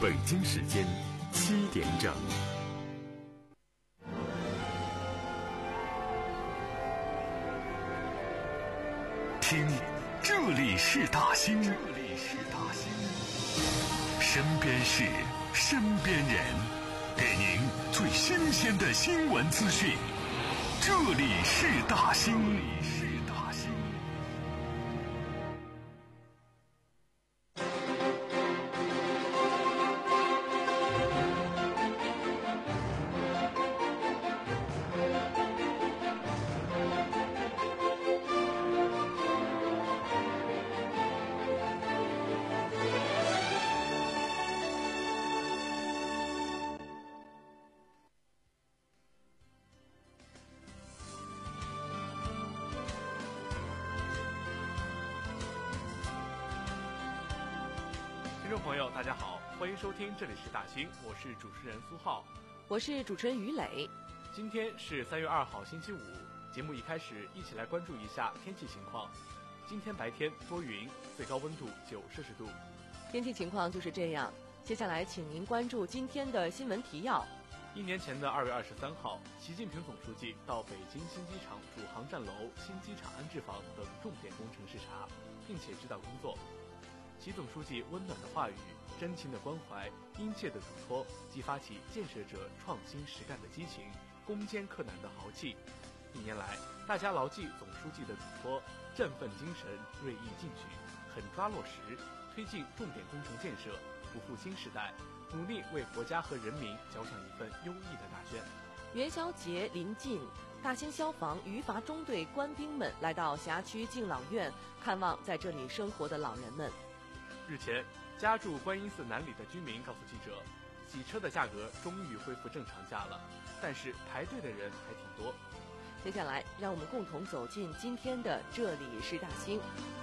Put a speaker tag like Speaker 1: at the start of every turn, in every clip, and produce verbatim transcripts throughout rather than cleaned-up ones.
Speaker 1: 北京时间七点整。听，这里是大兴，这里是大兴，身边事，身边人，给您最新鲜的新闻资讯。这里是大兴，这里是大兴。
Speaker 2: 听众朋友大家好，欢迎收听这里是大兴，我是主持人苏浩，
Speaker 3: 我是主持人于磊。
Speaker 2: 今天是三月二号星期五，节目一开始一起来关注一下天气情况。今天白天多云，最高温度九摄氏度。
Speaker 3: 天气情况就是这样，接下来请您关注今天的新闻提要。
Speaker 2: 一年前的二月二十三号，习近平总书记到北京新机场主航站楼、新机场安置房等重点工程视察，并且指导工作。习总书记温暖的话语、真情的关怀、殷切的嘱托，激发起建设者创新实干的激情，攻坚克难的豪气。一年来，大家牢记总书记的嘱托，振奋精神，锐意进取，狠抓落实，推进重点工程建设，不负新时代，努力为国家和人民交上一份优异的大卷。
Speaker 3: 元宵节临近，大兴消防余阀中队官兵们来到辖区敬老院，看望在这里生活的老人们。
Speaker 2: 日前，家住观音寺南里的居民告诉记者，洗车的价格终于恢复正常价了，但是排队的人还挺多。
Speaker 3: 接下来，让我们共同走进今天的这里是大兴。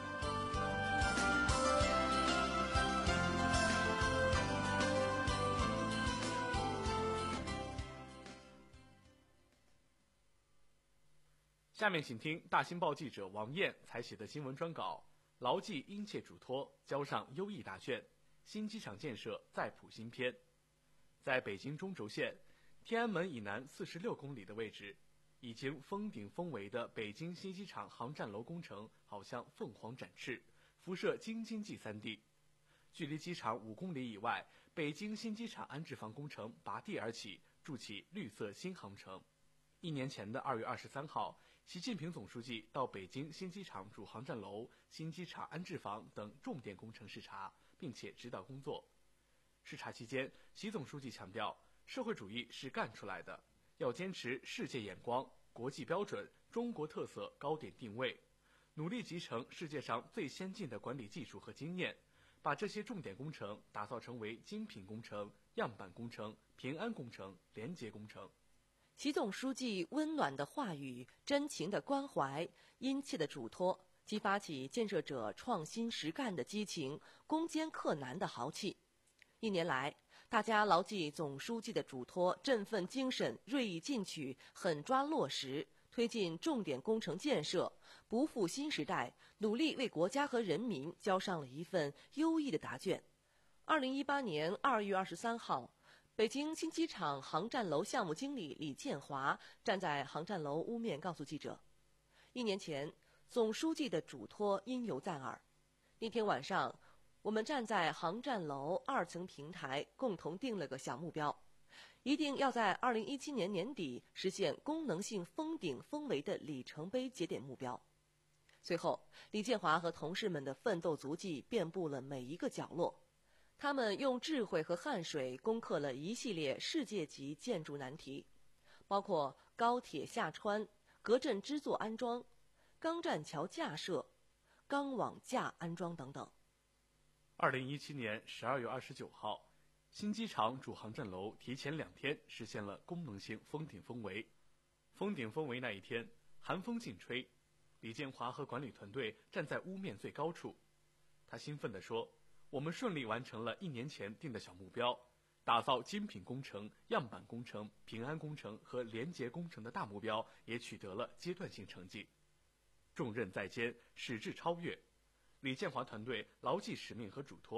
Speaker 2: 下面请听大兴报记者王燕采写的新闻专稿。牢记殷切嘱托，交上优异大卷，新机场建设再谱新篇。在北京中轴线天安门以南四十六公里的位置，已经封顶封围的北京新机场航站楼工程好像凤凰展翅，辐射京津冀三地。距离机场五公里以外，北京新机场安置房工程拔地而起，筑起绿色新航程。一年前的二月二十三号，习近平总书记到北京新机场主航站楼、新机场安置房等重点工程视察，并且指导工作。视察期间，习总书记强调，社会主义是干出来的，要坚持世界眼光、国际标准、中国特色高点定位，努力集成世界上最先进的管理技术和经验，把这些重点工程打造成为精品工程、样板工程、平安工程、廉洁工程。
Speaker 3: 习总书记温暖的话语、真情的关怀、殷切的嘱托，激发起建设者创新实干的激情，攻坚克难的豪气。一年来，大家牢记总书记的嘱托，振奋精神，锐意进取，狠抓落实，推进重点工程建设，不负新时代，努力为国家和人民交上了一份优异的答卷。二零一八年二月二十三号，北京新机场航站楼项目经理李建华站在航站楼屋面告诉记者，一年前总书记的嘱托因犹在耳。那天晚上，我们站在航站楼二层平台，共同定了个小目标，一定要在二零一七年年底实现功能性封顶封围的里程碑节点目标。随后，李建华和同事们的奋斗足迹遍布了每一个角落。他们用智慧和汗水攻克了一系列世界级建筑难题，包括高铁下穿、隔震支座安装、钢栈桥架设、钢网架安装等等。
Speaker 2: 二零一七年十二月二十九号，新机场主航站楼提前两天实现了功能性封顶封围。封顶封围那一天，寒风劲吹，李建华和管理团队站在屋面最高处，他兴奋地说，我们顺利完成了一年前定的小目标，打造精品工程、样板工程、平安工程和廉洁工程的大目标也取得了阶段性成绩。重任在肩，矢志超越。李建华团队牢记使命和嘱托，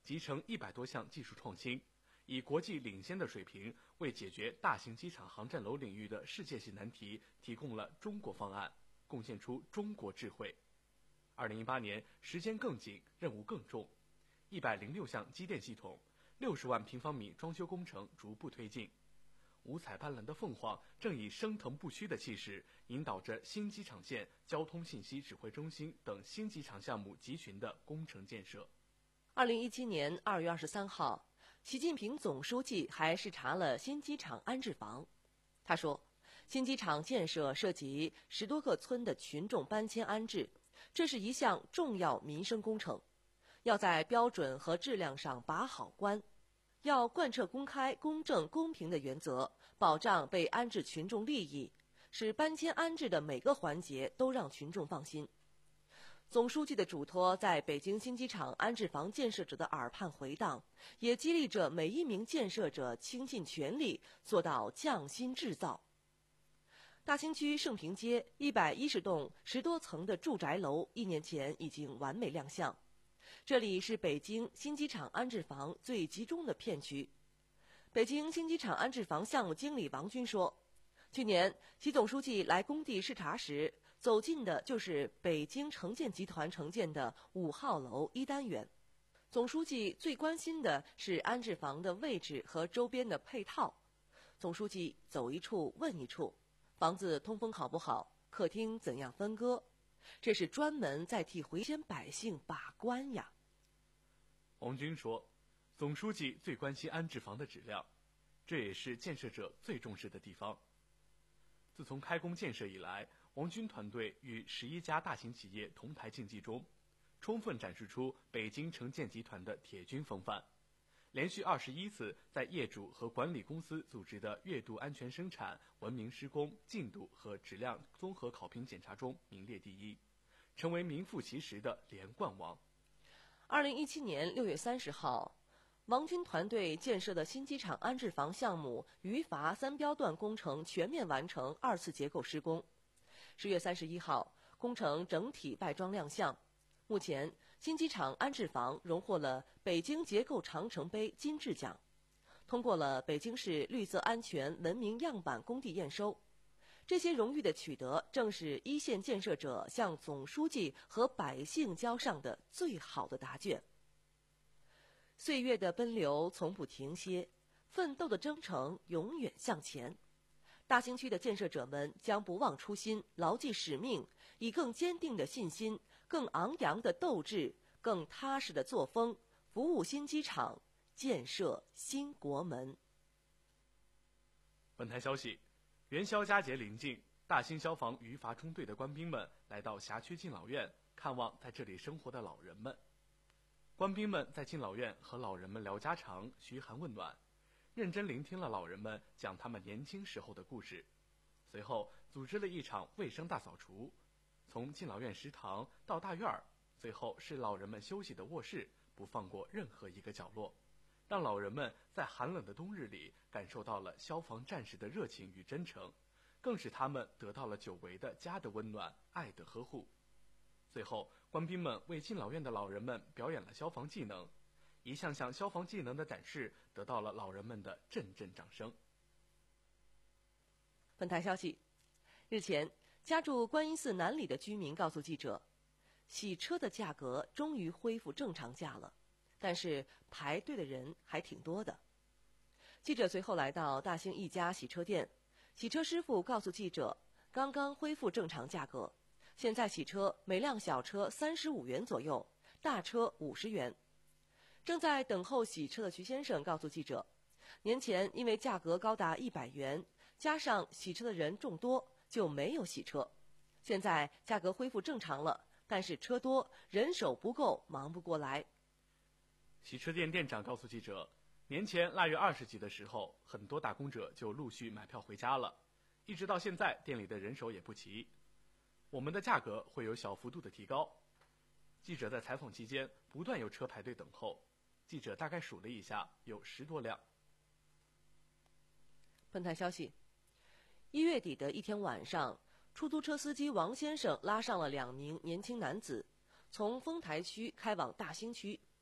Speaker 2: 集成一百多项技术创新，以国际领先的水平为解决大型机场航站楼领域的世界性难题提供了中国方案，贡献出中国智慧。二零一八年时间更紧，任务更重，一百零六项机电系统，六十万平方米装修工程逐步推进。五彩斑斓的凤凰正以升腾不虚的气势，引导着新机场线交通信息指挥中心等新机场项目集群的工程建设。
Speaker 3: 二零一七年二月二十三号，习近平总书记还视察了新机场安置房。他说，新机场建设涉及十多个村的群众搬迁安置，这是一项重要民生工程，要在标准和质量上把好关。要贯彻公开、公正、公平的原则，保障被安置群众利益，使搬迁安置的每个环节都让群众放心。总书记的嘱托在北京新机场安置房建设者的耳畔回荡，也激励着每一名建设者倾尽全力做到匠心制造。大兴区盛平街一百一十栋十多层的住宅楼一年前已经完美亮相。这里是北京新机场安置房最集中的片区。北京新机场安置房项目经理王军说，去年习总书记来工地视察时，走进的就是北京城建集团承建的五号楼一单元。总书记最关心的是安置房的位置和周边的配套。总书记走一处问一处，房子通风好不好，客厅怎样分割，这是专门在替回迁百姓把关呀。
Speaker 2: 王军说，总书记最关心安置房的质量，这也是建设者最重视的地方。自从开工建设以来，王军团队与十一家大型企业同台竞技中，充分展示出北京城建集团的铁军风范。连续二十一次在业主和管理公司组织的月度安全生产、文明施工、进度和质量综合考评检查中名列第一，成为名副其实的连冠王。
Speaker 3: 二零一七年六月三十号，王军团队建设的新机场安置房项目渝阀三标段工程全面完成二次结构施工。十月三十一号，工程整体外装亮相。目前，新机场安置房荣获了北京结构长城杯金质奖，通过了北京市绿色安全文明样板工地验收。这些荣誉的取得，正是一线建设者向总书记和百姓交上的最好的答卷。岁月的奔流从不停歇，奋斗的征程永远向前。大兴区的建设者们将不忘初心，牢记使命，以更坚定的信心、更昂扬的斗志、更踏实的作风，服务新机场，建设新国门。
Speaker 2: 本台消息，元宵佳节临近，大兴消防渝阀中队的官兵们来到辖区敬老院，看望在这里生活的老人们。官兵们在敬老院和老人们聊家常，嘘寒问暖，认真聆听了老人们讲他们年轻时候的故事。随后组织了一场卫生大扫除，从敬老院食堂到大院儿，最后是老人们休息的卧室，不放过任何一个角落，让老人们在寒冷的冬日里感受到了消防战士的热情与真诚，更使他们得到了久违的家的温暖、爱的呵护。最后，官兵们为敬老院的老人们表演了消防技能，一项项消防技能的展示得到了老人们的阵阵掌声。
Speaker 3: 本台消息，日前，家住观音寺南里的居民告诉记者，洗车的价格终于恢复正常价了，但是排队的人还挺多的。记者随后来到大兴一家洗车店，洗车师傅告诉记者，刚刚恢复正常价格，现在洗车每辆小车三十五元左右，大车五十元。正在等候洗车的徐先生告诉记者，年前因为价格高达一百元，加上洗车的人众多，就没有洗车。现在价格恢复正常了，但是车多，人手不够，忙不过来。
Speaker 2: 洗车店店长告诉记者，年前腊月二十几的时候，很多打工者就陆续买票回家了，一直到现在店里的人手也不齐，我们的价格会有小幅度的提高。记者在采访期间不断有车排队等候，记者大概数了一下，有十多辆。
Speaker 3: 本台消息，一月底的一天晚上，出租车司机王先生拉上了两名年轻男子，从丰台区开往大兴区。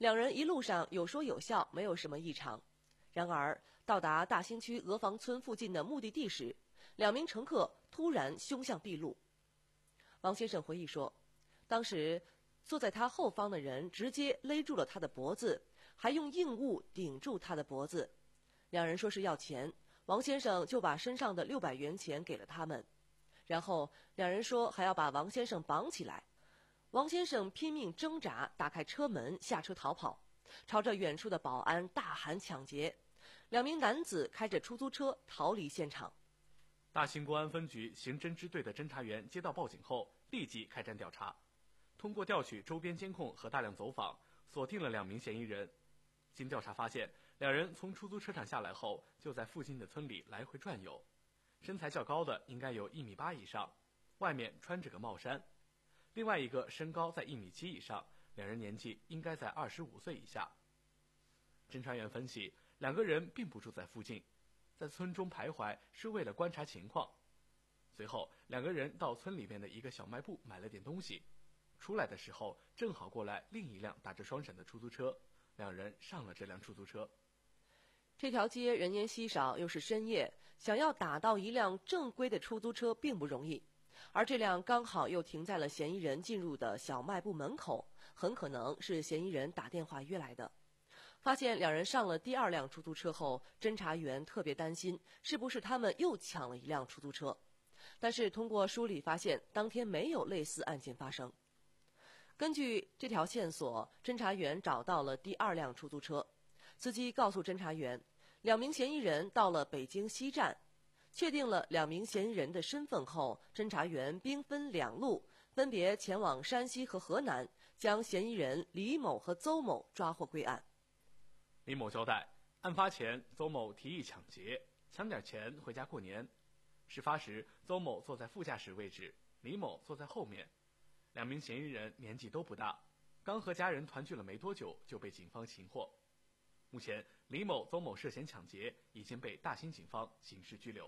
Speaker 3: 两人一路上有说有笑，没有什么异常。然而，到达大兴区鹅房村附近的目的地时，两名乘客突然凶相毕露。王先生回忆说，当时坐在他后方的人直接勒住了他的脖子，还用硬物顶住他的脖子。两人说是要钱，王先生就把身上的六百元钱给了他们。然后两人说还要把王先生绑起来。王先生拼命挣扎，打开车门下车逃跑，朝着远处的保安大喊抢劫。两名男子开着出租车逃离现场。
Speaker 2: 大兴公安分局刑侦支队的侦查员接到报警后，立即开展调查。通过调取周边监控和大量走访，锁定了两名嫌疑人。经调查发现，两人从出租车上下来后，就在附近的村里来回转悠。身材较高的应该有一米八以上，外面穿着个帽衫；另外一个身高在一米七以上，两人年纪应该在二十五岁以下。侦查员分析，两个人并不住在附近，在村中徘徊是为了观察情况。随后，两个人到村里面的一个小卖部买了点东西，出来的时候正好过来另一辆打着双闪的出租车，两人上了这辆出租车。
Speaker 3: 这条街人烟稀少，又是深夜，想要打到一辆正规的出租车并不容易，而这辆刚好又停在了嫌疑人进入的小卖部门口，很可能是嫌疑人打电话约来的。发现两人上了第二辆出租车后，侦查员特别担心是不是他们又抢了一辆出租车，但是通过梳理发现当天没有类似案件发生。根据这条线索，侦查员找到了第二辆出租车，司机告诉侦查员，两名嫌疑人到了北京西站。确定了两名嫌疑人的身份后，侦查员兵分两路，分别前往山西和河南，将嫌疑人李某和邹某抓获归案。
Speaker 2: 李某交代，案发前邹某提议抢劫，抢点钱回家过年。事发时，邹某坐在副驾驶位置，李某坐在后面。两名嫌疑人年纪都不大，刚和家人团聚了没多久就被警方擒获。目前，李某、邹某涉嫌抢劫，已经被大兴警方刑事拘留。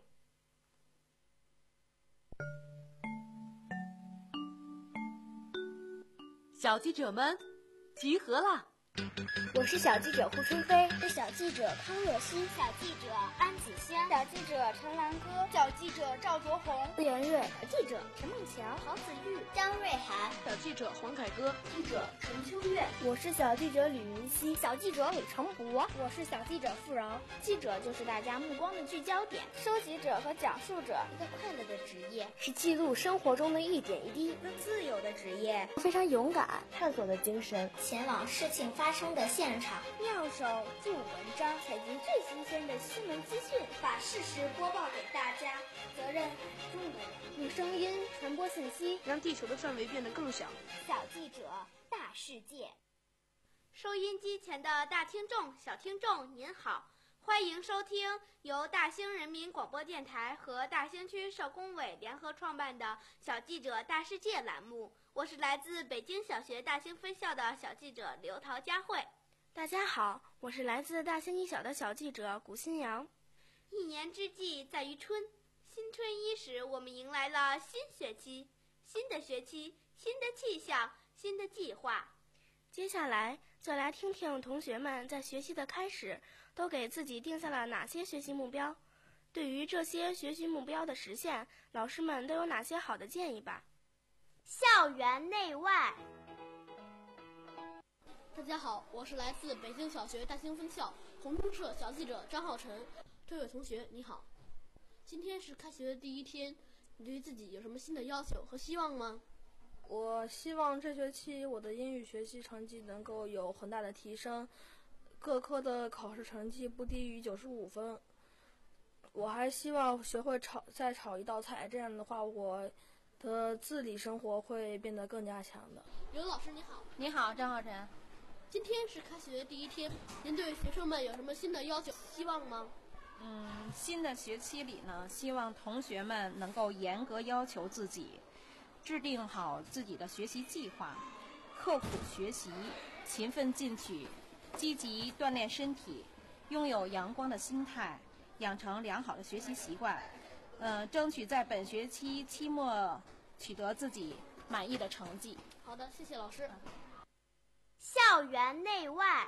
Speaker 3: 小记者们，集合啦！
Speaker 4: 我是小记者胡春飞，
Speaker 5: 是小记者康若曦，
Speaker 6: 小记者安子香，
Speaker 5: 小记者陈兰歌，
Speaker 6: 小记者赵卓红，
Speaker 4: 顾元瑞，
Speaker 5: 小记者陈梦桥，
Speaker 6: 郝子玉，张瑞涵，
Speaker 7: 小记者黄凯歌，
Speaker 6: 记者陈秋月。
Speaker 4: 我是小记者吕云熙，
Speaker 5: 小记者李成博，
Speaker 8: 我是小记者付柔。
Speaker 9: 记者就是大家目光的聚焦点，
Speaker 10: 收集者和讲述者，
Speaker 11: 一个快乐的职业，
Speaker 4: 是记录生活中的一点一滴，
Speaker 12: 一个自由的职业，
Speaker 4: 非常勇敢，探索的精神，
Speaker 13: 前往事情发生的现场，
Speaker 14: 妙手著文章，采集最新鲜的新闻资讯，
Speaker 15: 把事实播报给大家。责任很重的人，
Speaker 8: 用声音传播信息，
Speaker 7: 让地球的范围变得更小。
Speaker 16: 小记者，大世界。
Speaker 17: 收音机前的大听众、小听众，您好，欢迎收听由大兴人民广播电台和大兴区社工委联合创办的小记者大世界栏目。我是来自北京小学大兴分校的小记者刘陶佳慧。
Speaker 8: 大家好，我是来自大兴一小的小记者古新阳。
Speaker 17: 一年之计在于春，新春伊始，我们迎来了新学期，新的学期，新的气象，新的计划。
Speaker 8: 接下来就来听听同学们在学习的开始都给自己定下了哪些学习目标，对于这些学习目标的实现，老师们都有哪些好的建议吧。
Speaker 17: 校园内外。
Speaker 18: 大家好，我是来自北京小学大兴分校红中社小记者张浩晨。这位同学你好，今天是开学的第一天，你对自己有什么新的要求和希望吗？
Speaker 19: 我希望这学期我的英语学习成绩能够有很大的提升，各科的考试成绩不低于九十五分。我还希望学会炒再炒一道菜，这样的话我的自理生活会变得更加强的。
Speaker 18: 刘老师你好。
Speaker 20: 你好，张浩晨。
Speaker 18: 今天是开学的第一天，您对学生们有什么新的要求希望吗？
Speaker 20: 嗯，新的学期里呢，希望同学们能够严格要求自己，制定好自己的学习计划，刻苦学习，勤奋进取，积极锻炼身体，拥有阳光的心态，养成良好的学习习惯，呃，争取在本学期期末取得自己满意的成绩。
Speaker 18: 好的，谢谢老师。
Speaker 17: 校园内外。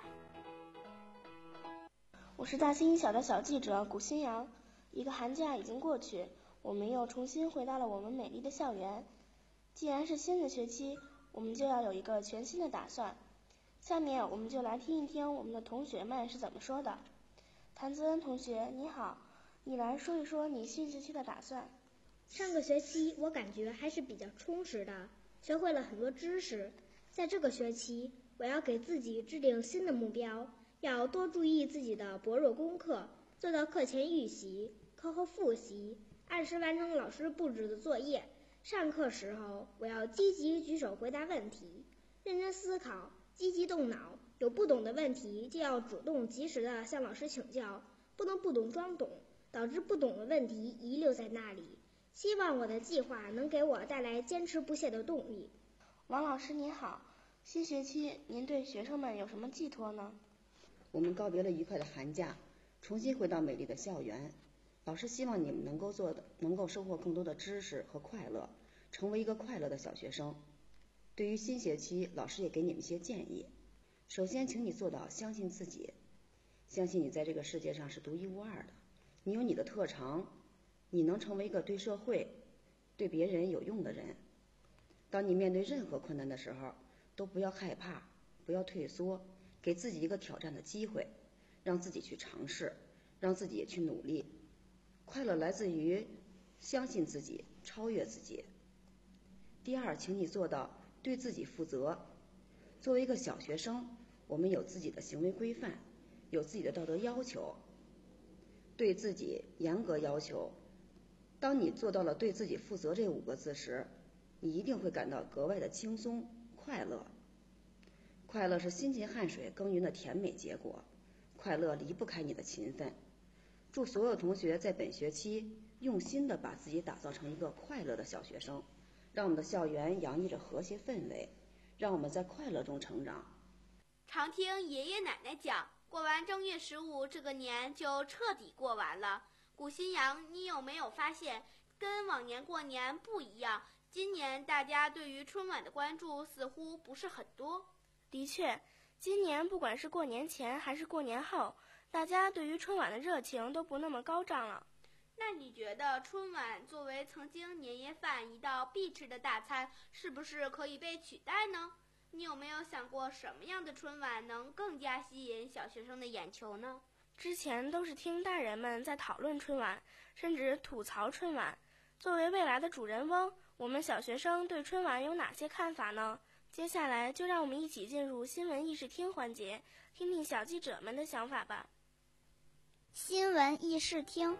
Speaker 4: 我是大新一小的小记者古新阳。一个寒假已经过去，我们又重新回到了我们美丽的校园。既然是新的学期，我们就要有一个全新的打算。下面我们就来听一听我们的同学们是怎么说的。谭泽恩同学，你好，你来说一说你新学期的打算。
Speaker 11: 上个学期我感觉还是比较充实的，学会了很多知识。在这个学期，我要给自己制定新的目标，要多注意自己的薄弱功课，做到课前预习、课后复习，按时完成老师布置的作业。上课时候，我要积极举手回答问题，认真思考，积极动脑，有不懂的问题就要主动及时的向老师请教，不能不懂装懂，导致不懂的问题遗留在那里。希望我的计划能给我带来坚持不懈的动力。
Speaker 4: 王老师您好，新学期您对学生们有什么寄托呢？
Speaker 12: 我们告别了愉快的寒假，重新回到美丽的校园。老师希望你们能够做的，能够收获更多的知识和快乐，成为一个快乐的小学生。对于新学期，老师也给你们一些建议。首先，请你做到相信自己，相信你在这个世界上是独一无二的，你有你的特长，你能成为一个对社会、对别人有用的人。当你面对任何困难的时候，都不要害怕，不要退缩，给自己一个挑战的机会，让自己去尝试，让自己去努力。快乐来自于相信自己，超越自己。第二，请你做到对自己负责。作为一个小学生，我们有自己的行为规范，有自己的道德要求，对自己严格要求。当你做到了对自己负责这五个字时，你一定会感到格外的轻松快乐。快乐是辛勤汗水耕耘的甜美结果，快乐离不开你的勤奋。祝所有同学在本学期用心地把自己打造成一个快乐的小学生，让我们的校园洋溢着和谐氛围，让我们在快乐中成长。
Speaker 17: 常听爷爷奶奶讲，过完正月十五这个年就彻底过完了。古新阳，你有没有发现跟往年过年不一样，今年大家对于春晚的关注似乎不是很多？
Speaker 8: 的确，今年不管是过年前还是过年后，大家对于春晚的热情都不那么高涨了。
Speaker 17: 那你觉得春晚作为曾经年夜饭一道必吃的大餐，是不是可以被取代呢？你有没有想过什么样的春晚能更加吸引小学生的眼球呢？
Speaker 8: 之前都是听大人们在讨论春晚，甚至吐槽春晚。作为未来的主人翁，我们小学生对春晚有哪些看法呢？接下来就让我们一起进入新闻议事厅环节，听听小记者们的想法吧。
Speaker 5: 新闻议事厅，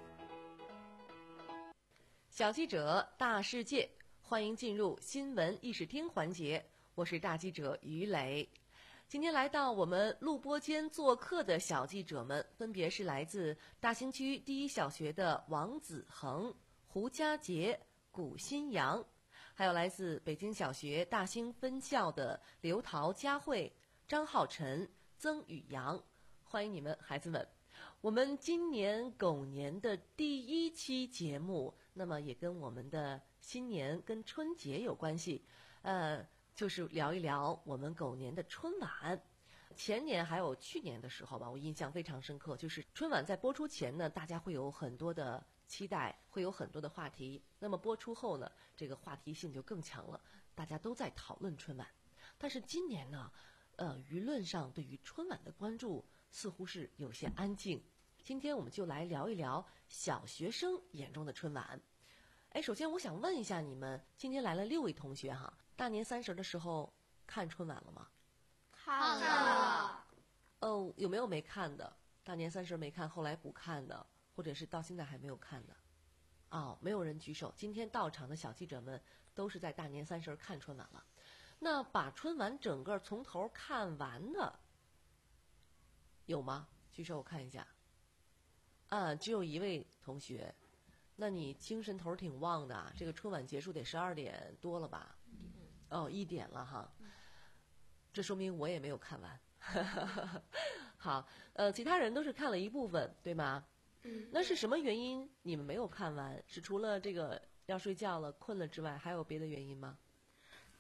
Speaker 3: 小记者大世界，欢迎进入新闻议事厅环节，我是大记者于磊。今天来到我们录播间做客的小记者们，分别是来自大兴区第一小学的王子恒、胡佳杰、古新阳，还有来自北京小学大兴分校的刘桃、佳慧、张浩晨、曾宇阳，欢迎你们，孩子们。我们今年狗年的第一期节目，那么也跟我们的新年跟春节有关系，呃。就是聊一聊我们狗年的春晚。前年还有去年的时候吧，我印象非常深刻，就是春晚在播出前呢，大家会有很多的期待，会有很多的话题。那么播出后呢，这个话题性就更强了，大家都在讨论春晚。但是今年呢，呃，舆论上对于春晚的关注似乎是有些安静。今天我们就来聊一聊小学生眼中的春晚。哎，首先我想问一下你们，今天来了六位同学哈，大年三十的时候看春晚了吗？
Speaker 17: 看了。
Speaker 3: 哦，有没有没看的？大年三十没看，后来补看的，或者是到现在还没有看的？哦，没有人举手。今天到场的小记者们都是在大年三十看春晚了。那把春晚整个从头看完的有吗？举手我看一下。啊，只有一位同学。那你精神头挺旺的，这个春晚结束得十二点多了吧？哦，一点了哈，这说明我也没有看完。好，呃，其他人都是看了一部分，对吗？嗯。那是什么原因你们没有看完？是除了这个要睡觉了、困了之外，还有别的原因吗？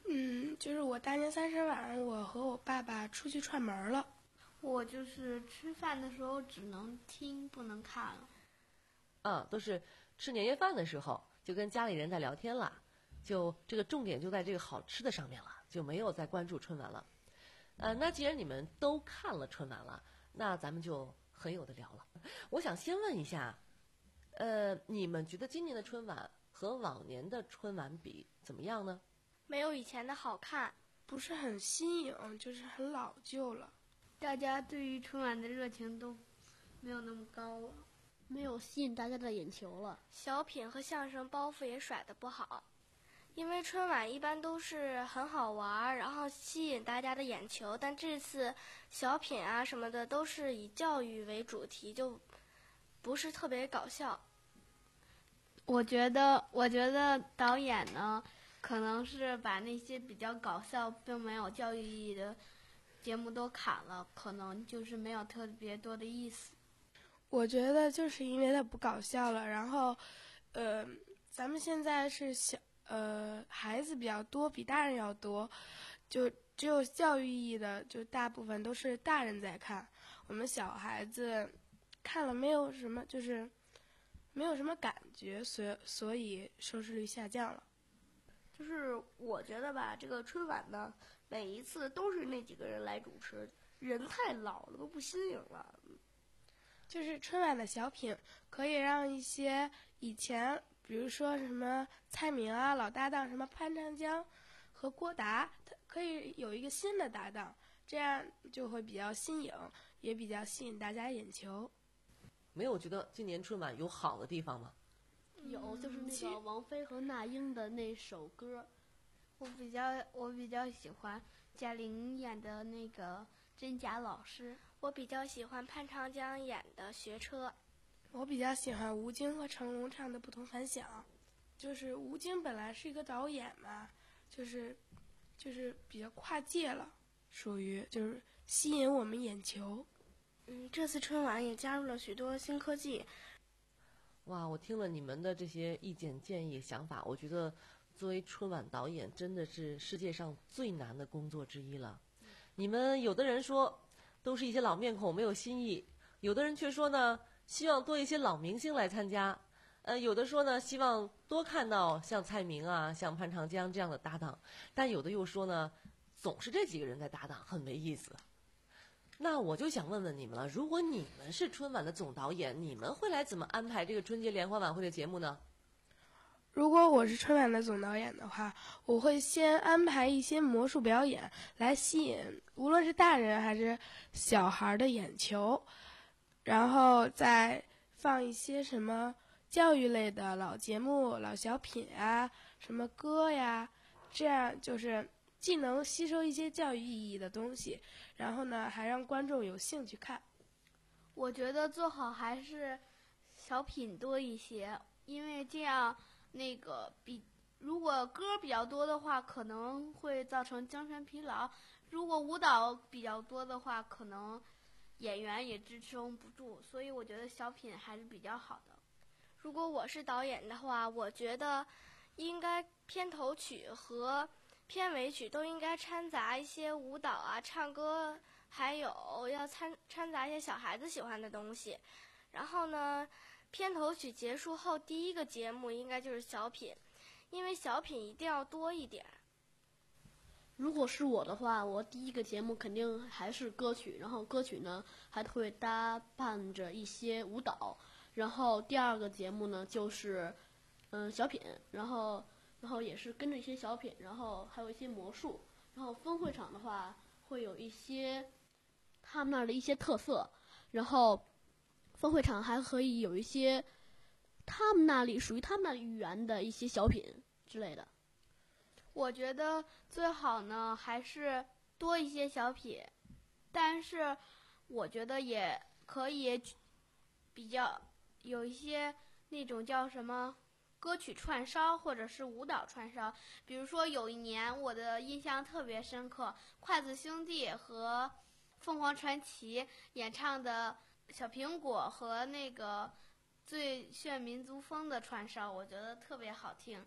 Speaker 21: 嗯，就是我大年三十晚上，我和我爸爸出去串门了。
Speaker 17: 我就是吃饭的时候只能听不能看了。
Speaker 3: 啊，都是吃年夜饭的时候就跟家里人在聊天了，就这个重点就在这个好吃的上面了，就没有再关注春晚了。呃，那既然你们都看了春晚了，那咱们就很有的聊了。我想先问一下，呃，你们觉得今年的春晚和往年的春晚比怎么样呢？
Speaker 8: 没有以前的好看，
Speaker 21: 不是很新颖，就是很老旧了。
Speaker 17: 大家对于春晚的热情都没有那么高了，
Speaker 18: 没有吸引大家的眼球了。
Speaker 8: 小品和相声包袱也甩得不好，因为春晚一般都是很好玩，然后吸引大家的眼球，但这次小品啊什么的都是以教育为主题，就不是特别搞笑。
Speaker 17: 我觉得，我觉得导演呢，可能是把那些比较搞笑并没有教育意义的节目都砍了，可能就是没有特别多的意思。
Speaker 21: 我觉得就是因为它不搞笑了，然后，呃，咱们现在是小呃孩子比较多，比大人要多，就只有教育意义的，就大部分都是大人在看，我们小孩子看了没有什么，就是没有什么感觉，所所以收视率下降了。
Speaker 7: 就是我觉得吧，这个春晚呢，每一次都是那几个人来主持，人太老了，都不新颖了。
Speaker 21: 就是春晚的小品可以让一些以前，比如说什么蔡明啊、老搭档什么潘长江和郭达，他可以有一个新的搭档，这样就会比较新颖，也比较吸引大家眼球。
Speaker 3: 没有觉得今年春晚有好的地方吗？
Speaker 18: 有，就是那个王菲和那英的那首歌。
Speaker 17: 我比较我比较喜欢贾玲演的那个真假老师，
Speaker 8: 我比较喜欢潘长江演的学车，
Speaker 21: 我比较喜欢吴京和成龙唱的不同凡响。就是吴京本来是一个导演嘛，就是就是比较跨界了，属于就是吸引我们眼球。
Speaker 8: 嗯，这次春晚也加入了许多新科技。
Speaker 3: 哇，我听了你们的这些意见、建议、想法，我觉得作为春晚导演真的是世界上最难的工作之一了。你们有的人说都是一些老面孔，没有新意，有的人却说呢希望多一些老明星来参加，呃，有的说呢希望多看到像蔡明啊、像潘长江这样的搭档，但有的又说呢总是这几个人在搭档，很没意思。那我就想问问你们了，如果你们是春晚的总导演，你们会来怎么安排这个春节联欢晚会的节目呢？
Speaker 21: 如果我是春晚的总导演的话，我会先安排一些魔术表演来吸引无论是大人还是小孩的眼球，然后再放一些什么教育类的老节目、老小品啊，什么歌呀，这样就是既能吸收一些教育意义的东西，然后呢还让观众有兴趣看。
Speaker 17: 我觉得最好还是小品多一些，因为这样那个比如果歌比较多的话，可能会造成精神疲劳；如果舞蹈比较多的话，可能演员也支撑不住。所以我觉得小品还是比较好的。
Speaker 8: 如果我是导演的话，我觉得应该片头曲和片尾曲都应该掺杂一些舞蹈啊、唱歌，还有要掺掺杂一些小孩子喜欢的东西。然后呢，片头曲结束后，第一个节目应该就是小品，因为小品一定要多一点。
Speaker 18: 如果是我的话，我第一个节目肯定还是歌曲，然后歌曲呢还会搭伴着一些舞蹈，然后第二个节目呢就是嗯小品，然后然后也是跟着一些小品，然后还有一些魔术，然后分会场的话会有一些他们那儿的一些特色，然后分会场还可以有一些他们那里属于他们那里语言的一些小品之类的。
Speaker 17: 我觉得最好呢还是多一些小品，但是我觉得也可以比较有一些那种叫什么歌曲串烧或者是舞蹈串烧。比如说有一年我的印象特别深刻，筷子兄弟和凤凰传奇演唱的小苹果和那个最炫民族风的串烧，我觉得特别好听。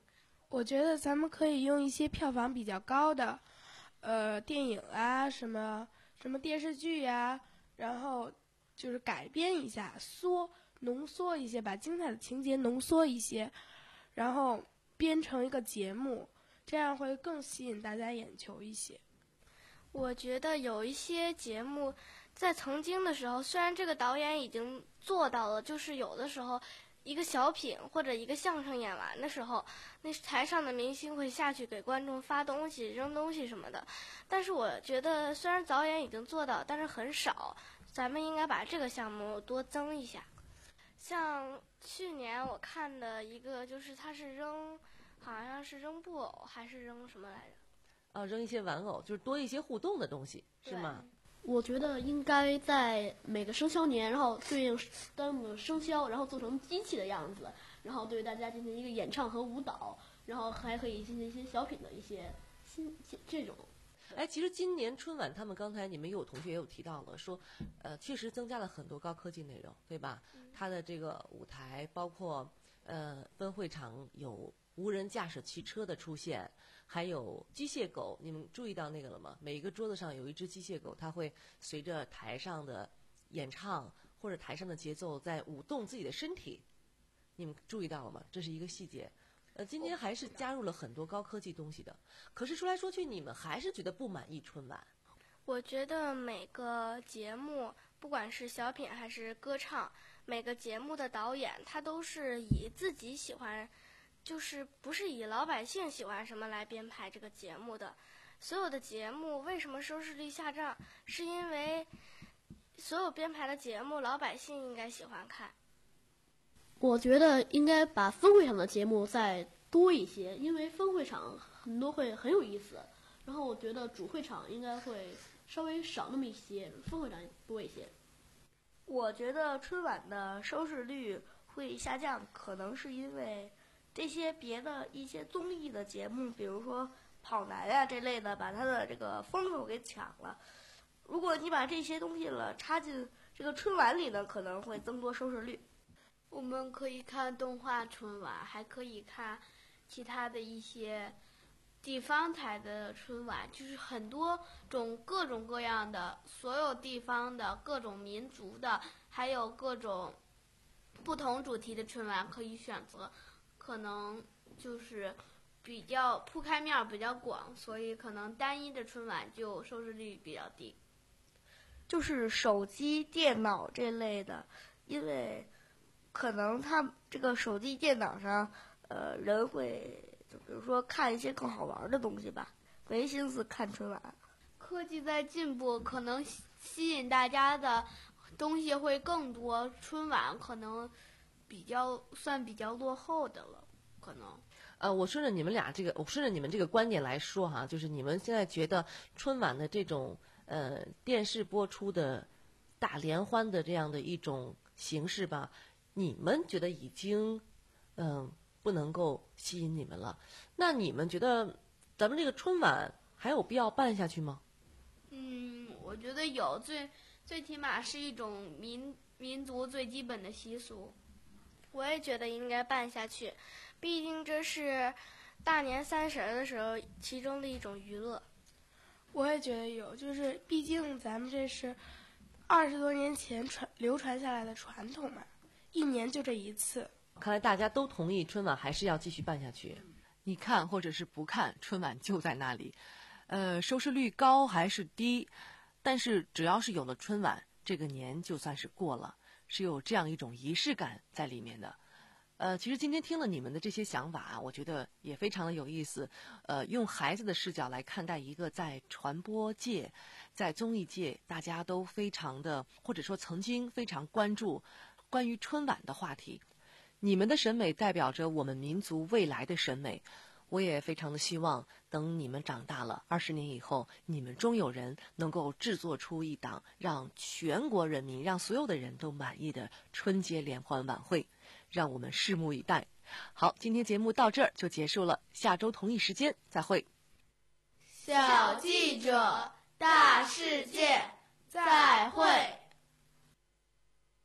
Speaker 21: 我觉得咱们可以用一些票房比较高的，呃，电影啊，什么什么电视剧呀、啊，然后就是改编一下，缩浓缩一些，把精彩的情节浓缩一些，然后编成一个节目，这样会更吸引大家眼球一些。
Speaker 8: 我觉得有一些节目在曾经的时候，虽然这个导演已经做到了，就是有的时候一个小品或者一个相声演完的时候，那台上的明星会下去给观众发东西、扔东西什么的。但是我觉得虽然导演已经做到，但是很少，咱们应该把这个项目多增一下。像去年我看的一个，就是他是扔，好像是扔布偶还是扔什么来着？
Speaker 3: 啊，扔一些玩偶，就是多一些互动的东西，是吗？
Speaker 18: 我觉得应该在每个生肖年，然后对应当的生肖，然后做成机器的样子，然后对大家进行一个演唱和舞蹈，然后还可以进行一些小品的一些新这种。
Speaker 3: 哎，其实今年春晚，他们刚才你们有同学也有提到了，说，呃，确实增加了很多高科技内容，对吧？嗯、它的这个舞台，包括呃分会场有无人驾驶汽车的出现，还有机械狗，你们注意到那个了吗？每一个桌子上有一只机械狗，它会随着台上的演唱或者台上的节奏在舞动自己的身体，你们注意到了吗？这是一个细节。呃，今年还是加入了很多高科技东西的，可是说来说去，你们还是觉得不满意春晚。
Speaker 8: 我觉得每个节目，不管是小品还是歌唱，每个节目的导演他都是以自己喜欢，就是不是以老百姓喜欢什么来编排这个节目的。所有的节目为什么收视率下降，是因为所有编排的节目老百姓应该喜欢看。
Speaker 18: 我觉得应该把分会场的节目再多一些，因为分会场很多会很有意思。然后我觉得主会场应该会稍微少那么一些，分会场多一些。
Speaker 7: 我觉得春晚的收视率会下降，可能是因为这些别的一些综艺的节目，比如说跑男呀、啊、这类的，把它的这个风头给抢了。如果你把这些东西了插进这个春晚里呢，可能会增多收视率。
Speaker 17: 我们可以看动画春晚，还可以看其他的一些地方台的春晚，就是很多种各种各样的，所有地方的各种民族的，还有各种不同主题的春晚可以选择，可能就是比较铺开面比较广，所以可能单一的春晚就收视率比较低。
Speaker 7: 就是手机、电脑这类的，因为可能他这个手机、电脑上，呃，人会就比如说看一些更好玩的东西吧，没心思看春晚。
Speaker 17: 科技在进步，可能吸引大家的东西会更多，春晚可能比较算比较落后的了，可能。
Speaker 3: 呃，我顺着你们俩这个，我顺着你们这个观点来说哈，就是你们现在觉得春晚的这种呃电视播出的大联欢的这样的一种形式吧。你们觉得已经，嗯，不能够吸引你们了。那你们觉得咱们这个春晚还有必要办下去吗？
Speaker 17: 嗯，我觉得有，最最起码是一种民民族最基本的习俗。
Speaker 8: 我也觉得应该办下去，毕竟这是大年三十的时候其中的一种娱乐。
Speaker 21: 我也觉得有，就是毕竟咱们这是二十多年前传流传下来的传统嘛。一年就这一次，
Speaker 3: 看来大家都同意春晚还是要继续办下去。
Speaker 1: 你看或者是不看，春晚就在那里。呃，收视率高还是低，但是只要是有了春晚，这个年就算是过了，是有这样一种仪式感在里面的。呃，其实今天听了你们的这些想法啊，我觉得也非常的有意思。呃，用孩子的视角来看待一个在传播界、在综艺界大家都非常的，或者说曾经非常关注关于春晚的话题，你们的审美代表着我们民族未来的审美。我也非常的希望，等你们长大了，二十年以后，你们中有人能够制作出一档让全国人民、让所有的人都满意的春节联欢晚会，让我们拭目以待。好，今天节目到这儿就结束了，下周同一时间再会。
Speaker 17: 小记者，大世界，再会。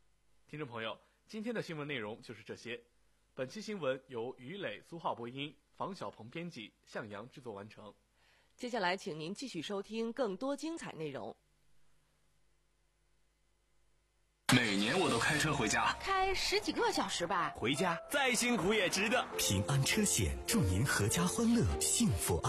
Speaker 2: 听众朋友，今天的新闻内容就是这些。本期新闻由于磊、苏浩播音， 房小鹏编辑，向阳制作完成。
Speaker 3: 接下来，请您继续收听更多精彩内容。
Speaker 6: 每年我都开车回家，
Speaker 20: 开十几个小时吧。
Speaker 6: 回家再辛苦也值得。
Speaker 22: 平安车险，祝您阖家欢乐，幸福安。